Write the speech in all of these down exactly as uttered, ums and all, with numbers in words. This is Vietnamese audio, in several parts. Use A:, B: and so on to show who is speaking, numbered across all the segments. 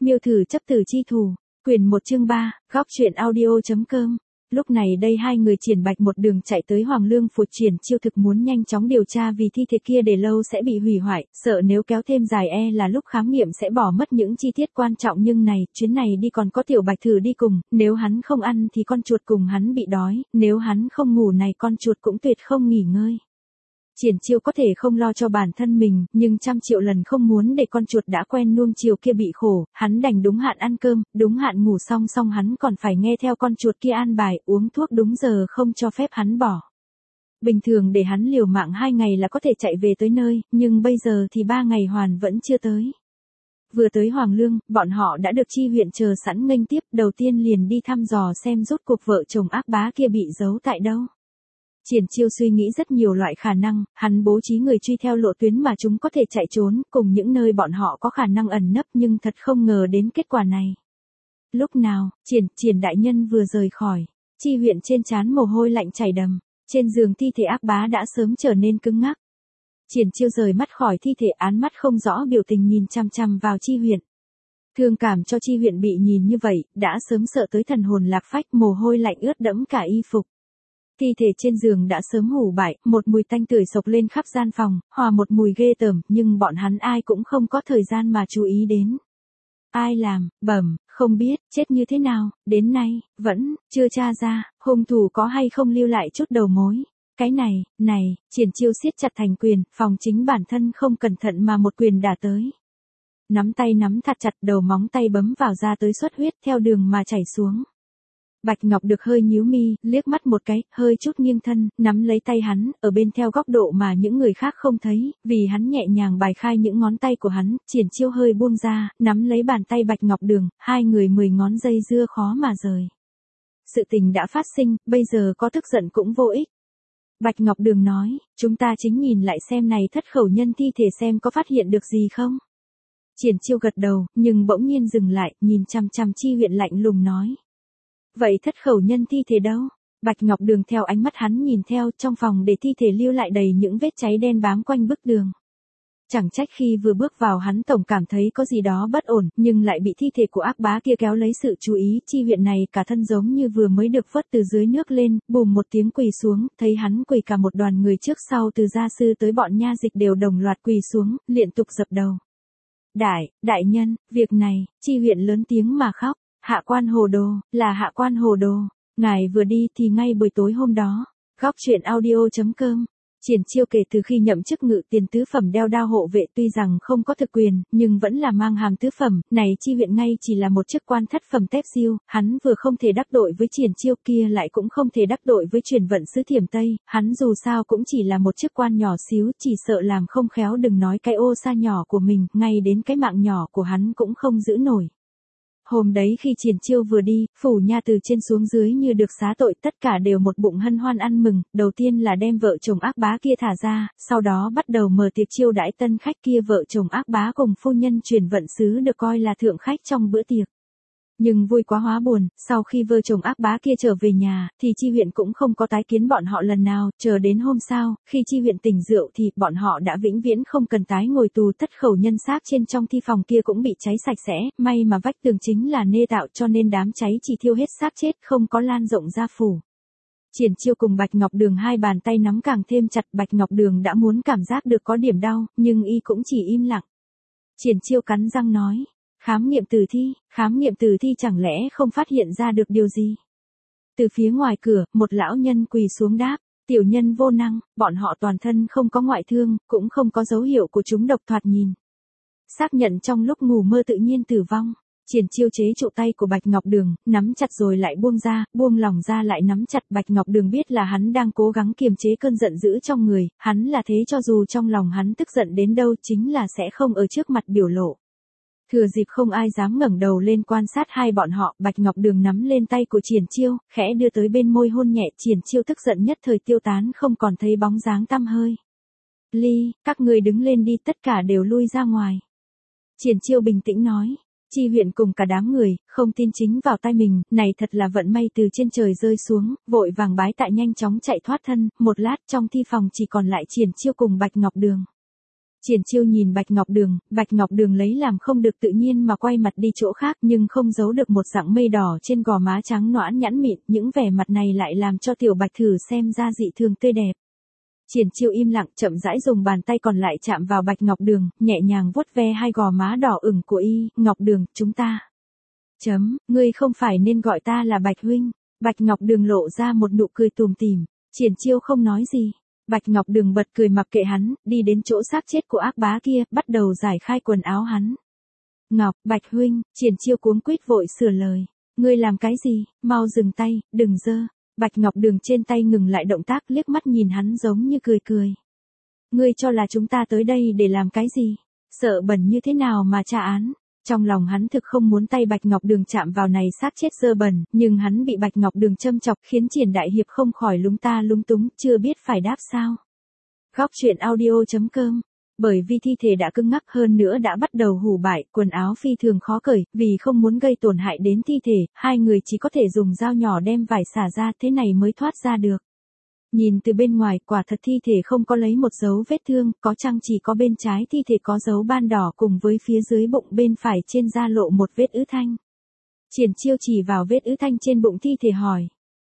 A: Miêu thử chấp tử chi thủ, quyền một chương ba, góc truyện audio.com. Lúc này đây hai người Triển Bạch một đường chạy tới Hoàng Lương Phủ. Triển Chiêu thực muốn nhanh chóng điều tra vì thi thể kia để lâu sẽ bị hủy hoại, sợ nếu kéo thêm dài e là lúc khám nghiệm sẽ bỏ mất những chi tiết quan trọng, nhưng này, chuyến này đi còn có Tiểu Bạch thử đi cùng, nếu hắn không ăn thì con chuột cùng hắn bị đói, nếu hắn không ngủ này con chuột cũng tuyệt không nghỉ ngơi. Triển Chiêu có thể không lo cho bản thân mình, nhưng trăm triệu lần không muốn để con chuột đã quen nuông chiều kia bị khổ, hắn đành đúng hạn ăn cơm, đúng hạn ngủ, xong xong hắn còn phải nghe theo con chuột kia an bài, uống thuốc đúng giờ không cho phép hắn bỏ. Bình thường để hắn liều mạng hai ngày là có thể chạy về tới nơi, nhưng bây giờ thì ba ngày hoàn vẫn chưa tới. Vừa tới Hoàng Lương, bọn họ đã được chi huyện chờ sẵn nghênh tiếp, đầu tiên liền đi thăm dò xem rốt cuộc vợ chồng ác bá kia bị giấu tại đâu. Triển Chiêu suy nghĩ rất nhiều loại khả năng, hắn bố trí người truy theo lộ tuyến mà chúng có thể chạy trốn, cùng những nơi bọn họ có khả năng ẩn nấp, nhưng thật không ngờ đến kết quả này. Lúc nào, Triển, Triển đại nhân vừa rời khỏi, chi huyện trên trán mồ hôi lạnh chảy đầm, trên giường thi thể ác bá đã sớm trở nên cứng ngắc. Triển Chiêu rời mắt khỏi thi thể, án mắt không rõ biểu tình nhìn chăm chăm vào chi huyện. Thương cảm cho chi huyện bị nhìn như vậy, đã sớm sợ tới thần hồn lạc phách, mồ hôi lạnh ướt đẫm cả y phục. Thi thể trên giường đã sớm hủ bại, một mùi tanh tưởi sộc lên khắp gian phòng, hòa một mùi ghê tởm, nhưng bọn hắn ai cũng không có thời gian mà chú ý đến. Ai làm, bẩm, không biết, chết như thế nào, đến nay, vẫn, chưa tra ra, hung thủ có hay không lưu lại chút đầu mối. Cái này, này, Triển Chiêu siết chặt thành quyền, phòng chính bản thân không cẩn thận mà một quyền đả tới. Nắm tay nắm thật chặt, đầu móng tay bấm vào ra tới xuất huyết theo đường mà chảy xuống. Bạch Ngọc được hơi nhíu mi, liếc mắt một cái, hơi chút nghiêng thân, nắm lấy tay hắn, ở bên theo góc độ mà những người khác không thấy, vì hắn nhẹ nhàng bài khai những ngón tay của hắn, Triển Chiêu hơi buông ra, nắm lấy bàn tay Bạch Ngọc Đường, hai người mười ngón dây dưa khó mà rời. Sự tình đã phát sinh, bây giờ có tức giận cũng vô ích. Bạch Ngọc Đường nói, chúng ta chính nhìn lại xem này thất khẩu nhân thi thể xem có phát hiện được gì không. Triển Chiêu gật đầu, nhưng bỗng nhiên dừng lại, nhìn chăm chăm chi huyện lạnh lùng nói. Vậy thất khẩu nhân thi thể đâu? Bạch Ngọc Đường theo ánh mắt hắn nhìn theo, trong phòng để thi thể lưu lại đầy những vết cháy đen bám quanh bức tường. Chẳng trách khi vừa bước vào hắn tổng cảm thấy có gì đó bất ổn, nhưng lại bị thi thể của ác bá kia kéo lấy sự chú ý. Chi huyện này cả thân giống như vừa mới được vớt từ dưới nước lên, bùm một tiếng quỳ xuống, thấy hắn quỳ cả một đoàn người trước sau từ gia sư tới bọn nha dịch đều đồng loạt quỳ xuống, liên tục dập đầu. Đại, đại nhân, việc này, chi huyện lớn tiếng mà khóc. Hạ quan hồ đồ, là hạ quan hồ đồ, ngài vừa đi thì ngay buổi tối hôm đó. Góc truyện audio.com. Triển Chiêu kể từ khi nhậm chức ngự tiền tứ phẩm đeo đao hộ vệ tuy rằng không có thực quyền, nhưng vẫn là mang hàm tứ phẩm, này chi huyện ngay chỉ là một chức quan thất phẩm tép siêu, hắn vừa không thể đắc tội với Triển Chiêu kia lại cũng không thể đắc tội với truyền vận sứ Thiểm Tây, hắn dù sao cũng chỉ là một chức quan nhỏ xíu, chỉ sợ làm không khéo đừng nói cái ô sa nhỏ của mình, ngay đến cái mạng nhỏ của hắn cũng không giữ nổi. Hôm đấy khi Triển Chiêu vừa đi, phủ nha từ trên xuống dưới như được xá tội, tất cả đều một bụng hân hoan ăn mừng, đầu tiên là đem vợ chồng ác bá kia thả ra, sau đó bắt đầu mở tiệc chiêu đãi tân khách kia. Vợ chồng ác bá cùng phu nhân truyền vận sứ được coi là thượng khách trong bữa tiệc. Nhưng vui quá hóa buồn, sau khi vợ chồng ác bá kia trở về nhà, thì chi huyện cũng không có tái kiến bọn họ lần nào, chờ đến hôm sau, khi chi huyện tỉnh rượu thì bọn họ đã vĩnh viễn không cần tái ngồi tù. Tất khẩu nhân xác trên trong thi phòng kia cũng bị cháy sạch sẽ, may mà vách tường chính là nê tạo cho nên đám cháy chỉ thiêu hết xác chết, không có lan rộng ra phủ. Triển Chiêu cùng Bạch Ngọc Đường hai bàn tay nắm càng thêm chặt, Bạch Ngọc Đường đã muốn cảm giác được có điểm đau, nhưng y cũng chỉ im lặng. Triển Chiêu cắn răng nói. Khám nghiệm tử thi, khám nghiệm tử thi chẳng lẽ không phát hiện ra được điều gì? Từ phía ngoài cửa, một lão nhân quỳ xuống đáp, tiểu nhân vô năng, bọn họ toàn thân không có ngoại thương, cũng không có dấu hiệu của chúng độc, thoạt nhìn. Xác nhận trong lúc ngủ mơ tự nhiên tử vong. Triển Chiêu chế trụ tay của Bạch Ngọc Đường, nắm chặt rồi lại buông ra, buông lòng ra lại nắm chặt. Bạch Ngọc Đường biết là hắn đang cố gắng kiềm chế cơn giận dữ trong người, hắn là thế cho dù trong lòng hắn tức giận đến đâu chính là sẽ không ở trước mặt biểu lộ. Thừa dịp không ai dám ngẩng đầu lên quan sát hai bọn họ, Bạch Ngọc Đường nắm lên tay của Triển Chiêu, khẽ đưa tới bên môi hôn nhẹ. Triển Chiêu tức giận nhất thời tiêu tán, không còn thấy bóng dáng tăm hơi. Ly, các người đứng lên đi, tất cả đều lui ra ngoài. Triển Chiêu bình tĩnh nói. Chi huyện cùng cả đám người, không tin chính vào tai mình, này thật là vận may từ trên trời rơi xuống, vội vàng bái tại nhanh chóng chạy thoát thân, một lát trong thi phòng chỉ còn lại Triển Chiêu cùng Bạch Ngọc Đường. Triển Chiêu nhìn Bạch Ngọc Đường, Bạch Ngọc Đường lấy làm không được tự nhiên mà quay mặt đi chỗ khác nhưng không giấu được một dạng mây đỏ trên gò má trắng nõn nhẵn mịn, những vẻ mặt này lại làm cho Tiểu Bạch Thử xem ra dị thường tươi đẹp. Triển Chiêu im lặng chậm rãi dùng bàn tay còn lại chạm vào Bạch Ngọc Đường, nhẹ nhàng vuốt ve hai gò má đỏ ửng của y, Ngọc Đường, chúng ta. Chấm, ngươi không phải nên gọi ta là Bạch huynh. Bạch Ngọc Đường lộ ra một nụ cười tủm tỉm. Triển Chiêu không nói gì. Bạch Ngọc Đường bật cười mặc kệ hắn, đi đến chỗ xác chết của ác bá kia, bắt đầu giải khai quần áo hắn. Ngọc, Bạch huynh, Triển Chiêu cuống quýt vội sửa lời. Ngươi làm cái gì, mau dừng tay, đừng dơ. Bạch Ngọc Đường trên tay ngừng lại động tác liếc mắt nhìn hắn giống như cười cười. Ngươi cho là chúng ta tới đây để làm cái gì? Sợ bẩn như thế nào mà tra án? Trong lòng hắn thực không muốn tay Bạch Ngọc Đường chạm vào này xác chết dơ bẩn, nhưng hắn bị Bạch Ngọc Đường châm chọc khiến Triển Đại Hiệp không khỏi lúng ta lúng túng, chưa biết phải đáp sao. Góc truyện audio chấm com. Bởi vì thi thể đã cứng ngắc hơn nữa đã bắt đầu hủ bại, quần áo phi thường khó cởi, vì không muốn gây tổn hại đến thi thể, hai người chỉ có thể dùng dao nhỏ đem vải xả ra thế này mới thoát ra được. Nhìn từ bên ngoài quả thật thi thể không có lấy một dấu vết thương, có chăng chỉ có bên trái thi thể có dấu ban đỏ cùng với phía dưới bụng bên phải trên da lộ một vết ứ thanh. Triển Chiêu chỉ vào vết ứ thanh trên bụng thi thể hỏi.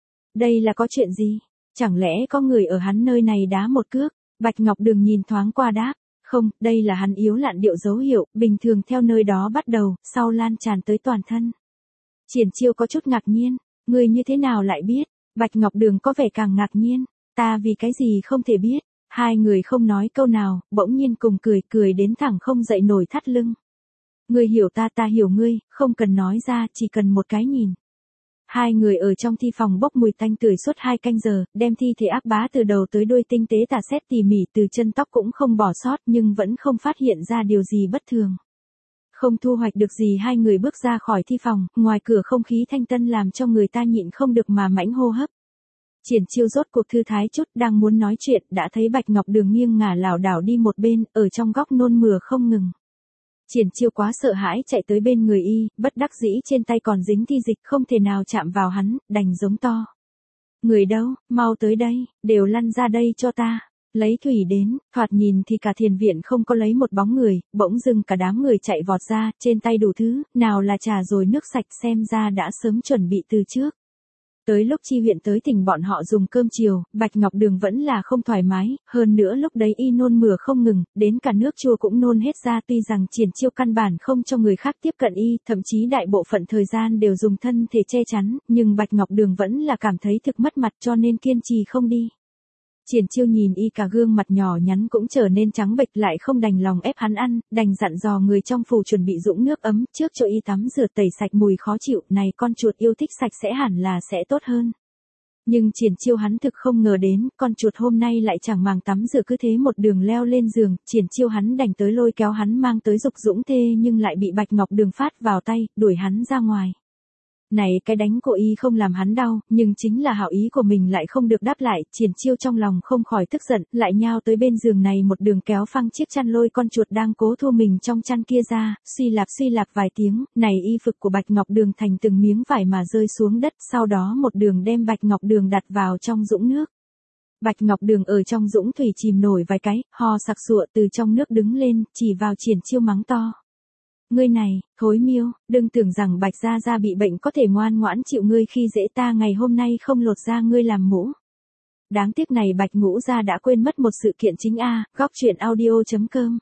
A: Đây là có chuyện gì? Chẳng lẽ có người ở hắn nơi này đá một cước? Bạch Ngọc Đường nhìn thoáng qua đáp. Không, đây là hắn yếu lạn điệu dấu hiệu, bình thường theo nơi đó bắt đầu, sau lan tràn tới toàn thân. Triển Chiêu có chút ngạc nhiên, người như thế nào lại biết? Bạch Ngọc Đường có vẻ càng ngạc nhiên, ta vì cái gì không thể biết. Hai người không nói câu nào, bỗng nhiên cùng cười cười đến thẳng không dậy nổi thắt lưng. Ngươi hiểu ta ta hiểu ngươi, không cần nói ra, chỉ cần một cái nhìn. Hai người ở trong thi phòng bốc mùi tanh tưởi suốt hai canh giờ, đem thi thể ác bá từ đầu tới đuôi tinh tế tả xét tỉ mỉ từ chân tóc cũng không bỏ sót nhưng vẫn không phát hiện ra điều gì bất thường. Không thu hoạch được gì hai người bước ra khỏi thi phòng, ngoài cửa không khí thanh tân làm cho người ta nhịn không được mà mãnh hô hấp. Triển Chiêu rốt cuộc thư thái chút đang muốn nói chuyện đã thấy Bạch Ngọc Đường nghiêng ngả lảo đảo đi một bên, ở trong góc nôn mửa không ngừng. Triển Chiêu quá sợ hãi chạy tới bên người y, bất đắc dĩ trên tay còn dính thi dịch không thể nào chạm vào hắn, đành giống to. Người đâu, mau tới đây, đều lăn ra đây cho ta. Lấy thủy đến, thoạt nhìn thì cả thiền viện không có lấy một bóng người, bỗng dưng cả đám người chạy vọt ra, trên tay đủ thứ, nào là trà rồi nước sạch xem ra đã sớm chuẩn bị từ trước. Tới lúc chi huyện tới tỉnh bọn họ dùng cơm chiều, Bạch Ngọc Đường vẫn là không thoải mái, hơn nữa lúc đấy y nôn mửa không ngừng, đến cả nước chua cũng nôn hết ra tuy rằng Triển Chiêu căn bản không cho người khác tiếp cận y, thậm chí đại bộ phận thời gian đều dùng thân thể che chắn, nhưng Bạch Ngọc Đường vẫn là cảm thấy thực mất mặt cho nên kiên trì không đi. Triển Chiêu nhìn y cả gương mặt nhỏ nhắn cũng trở nên trắng bệch lại không đành lòng ép hắn ăn, đành dặn dò người trong phủ chuẩn bị dũng nước ấm trước cho y tắm rửa tẩy sạch mùi khó chịu, này con chuột yêu thích sạch sẽ hẳn là sẽ tốt hơn. Nhưng Triển Chiêu hắn thực không ngờ đến, con chuột hôm nay lại chẳng màng tắm rửa cứ thế một đường leo lên giường, Triển Chiêu hắn đành tới lôi kéo hắn mang tới dục dũng thê nhưng lại bị Bạch Ngọc Đường phát vào tay, đuổi hắn ra ngoài. Này cái đánh của y không làm hắn đau, nhưng chính là hảo ý của mình lại không được đáp lại, Triển Chiêu trong lòng không khỏi tức giận, lại nhào tới bên giường này một đường kéo phăng chiếc chăn lôi con chuột đang cố thu mình trong chăn kia ra, suy lạp suy lạp vài tiếng, này y phục của Bạch Ngọc Đường thành từng miếng vải mà rơi xuống đất, sau đó một đường đem Bạch Ngọc Đường đặt vào trong dũng nước. Bạch Ngọc Đường ở trong dũng thủy chìm nổi vài cái, ho sặc sụa từ trong nước đứng lên, chỉ vào Triển Chiêu mắng to. Ngươi này, thối miêu, đừng tưởng rằng Bạch Gia Gia bị bệnh có thể ngoan ngoãn chịu ngươi khi dễ ta ngày hôm nay không lột ra ngươi làm mũ. Đáng tiếc này Bạch Ngũ Gia đã quên mất một sự kiện chính a, góc truyện audio chấm com.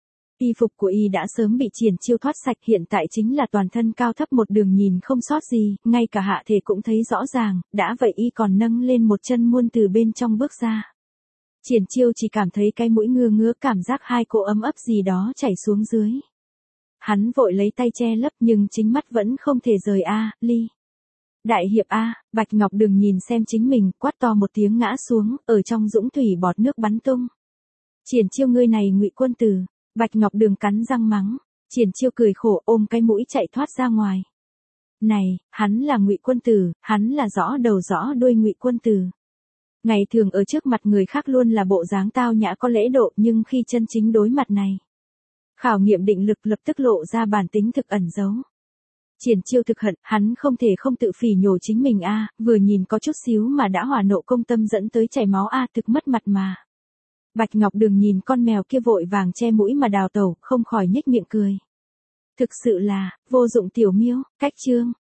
A: Y phục của y đã sớm bị Triển Chiêu thoát sạch hiện tại chính là toàn thân cao thấp một đường nhìn không sót gì, ngay cả hạ thể cũng thấy rõ ràng, đã vậy y còn nâng lên một chân muôn từ bên trong bước ra. Triển Chiêu chỉ cảm thấy cái mũi ngứa ngứa cảm giác hai cỗ ấm ấp gì đó chảy xuống dưới. Hắn vội lấy tay che lấp nhưng chính mắt vẫn không thể rời a, ly. Đại hiệp a, Bạch Ngọc Đường nhìn xem chính mình, quát to một tiếng ngã xuống, ở trong dũng thủy bọt nước bắn tung. Triển Chiêu ngươi này ngụy quân tử, Bạch Ngọc Đường cắn răng mắng, Triển Chiêu cười khổ ôm cái mũi chạy thoát ra ngoài. Này, hắn là ngụy quân tử, hắn là rõ đầu rõ đuôi ngụy quân tử. Ngày thường ở trước mặt người khác luôn là bộ dáng tao nhã có lễ độ nhưng khi chân chính đối mặt này. Khảo nghiệm định lực lập tức lộ ra bản tính thực ẩn giấu. Triển Chiêu thực hận, hắn không thể không tự phỉ nhổ chính mình a, vừa nhìn có chút xíu mà đã hỏa nộ công tâm dẫn tới chảy máu a, thực mất mặt mà. Bạch Ngọc Đường nhìn con mèo kia vội vàng che mũi mà đào tẩu, không khỏi nhếch miệng cười. Thực sự là, vô dụng tiểu miêu, cách chương.